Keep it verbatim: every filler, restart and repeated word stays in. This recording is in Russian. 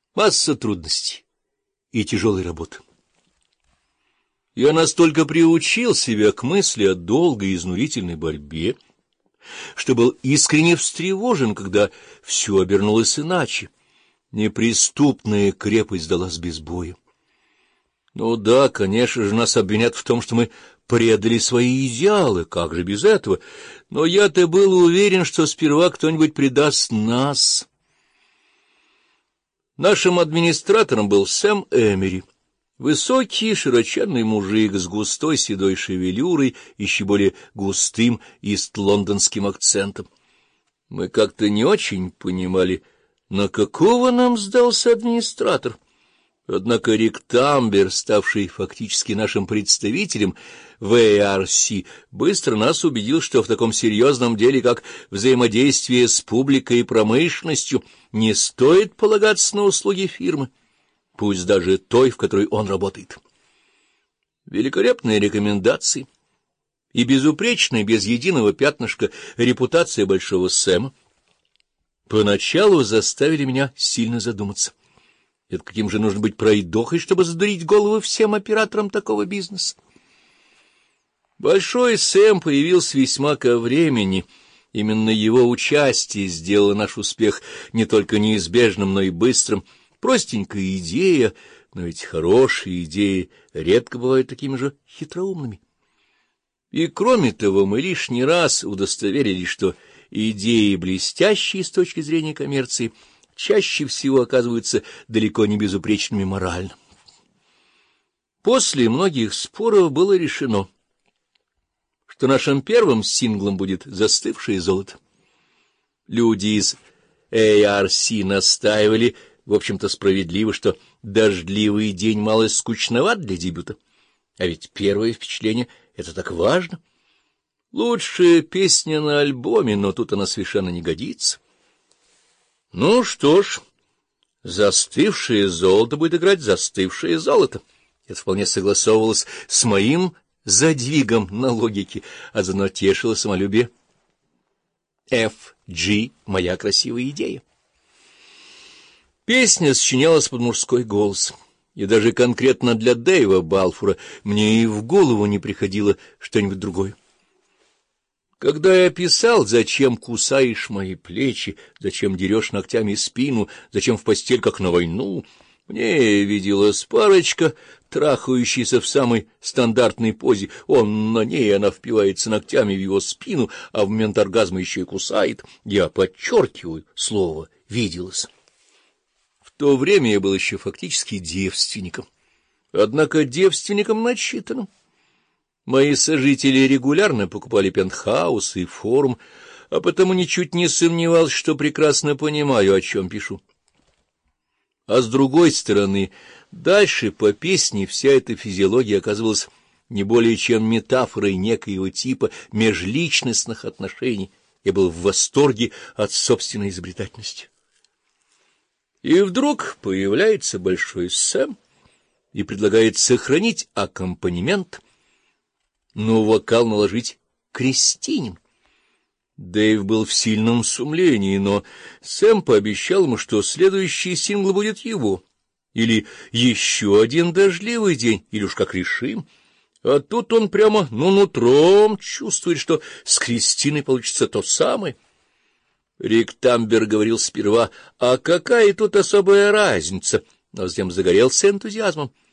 Масса трудностей и тяжелой работы. Я настолько приучил себя к мысли о долгой и изнурительной борьбе, что был искренне встревожен, когда все обернулось иначе. Неприступная крепость сдалась без боя. Ну да, конечно же, нас обвинят в том, что мы предали свои идеалы, как же без этого? Но я-то был уверен, что сперва кто-нибудь предаст нас. Нашим администратором был Сэм Эмери, высокий, широченный мужик с густой седой шевелюрой, еще более густым ист-лондонским акцентом. Мы как-то не очень понимали, на какого нам сдался администратор. Однако Рик Тамбер, ставший фактически нашим представителем в эй ар си, быстро нас убедил, что в таком серьезном деле, как взаимодействие с публикой и промышленностью, не стоит полагаться на услуги фирмы, пусть даже той, в которой он работает. Великолепные рекомендации и безупречная, без единого пятнышка репутация Большого Сэма поначалу заставили меня сильно задуматься. Это каким же нужно быть пройдохой, чтобы задурить головы всем операторам такого бизнеса? Большой Сэм появился весьма ко времени. Именно его участие сделало наш успех не только неизбежным, но и быстрым. Простенькая идея, но ведь хорошие идеи редко бывают такими же хитроумными. И кроме того, мы лишний раз удостоверились, что идеи, блестящие с точки зрения коммерции, чаще всего оказываются далеко не безупречными морально. После многих споров было решено, что нашим первым синглом будет «Застывшее золото». Люди из эй ар си настаивали, в общем-то справедливо, что «Дождливый день» мало скучноват для дебюта. А ведь первое впечатление — это так важно. Лучшая песня на альбоме, но тут она совершенно не годится. Ну что ж, «Застывшее золото» будет играть «Застывшее золото». Это вполне согласовывалось с моим задвигом на логике, а заодно тешило самолюбие. эф джи — моя красивая идея. Песня сочинялась под мужской голос, и даже конкретно для Дэйва Балфура мне и в голову не приходило что-нибудь другое. Когда я писал «Зачем кусаешь мои плечи, зачем дерешь ногтями спину, зачем в постель, как на войну», мне виделась парочка, трахающаяся в самой стандартной позе. Он на ней, она впивается ногтями в его спину, а в момент оргазма еще и кусает. Я подчеркиваю слово «виделась». В то время я был еще фактически девственником, однако девственником начитанным. Мои сожители регулярно покупали пентхаус и форум, а потому ничуть не сомневался, что прекрасно понимаю, о чем пишу. А с другой стороны, дальше по песне вся эта физиология оказывалась не более чем метафорой некоего типа межличностных отношений. Я был в восторге от собственной изобретательности. И вдруг появляется Большой Сэм и предлагает сохранить аккомпанемент, но вокал наложить Кристинин. Дэйв был в сильном сумлении, но Сэм пообещал ему, что следующий сингл будет его, или еще один дождливый день, или уж как решим. А тут он прямо, ну, нутром чувствует, что с Кристиной получится то самое. Рик Тамбер говорил сперва, а какая тут особая разница, но затем загорелся энтузиазмом.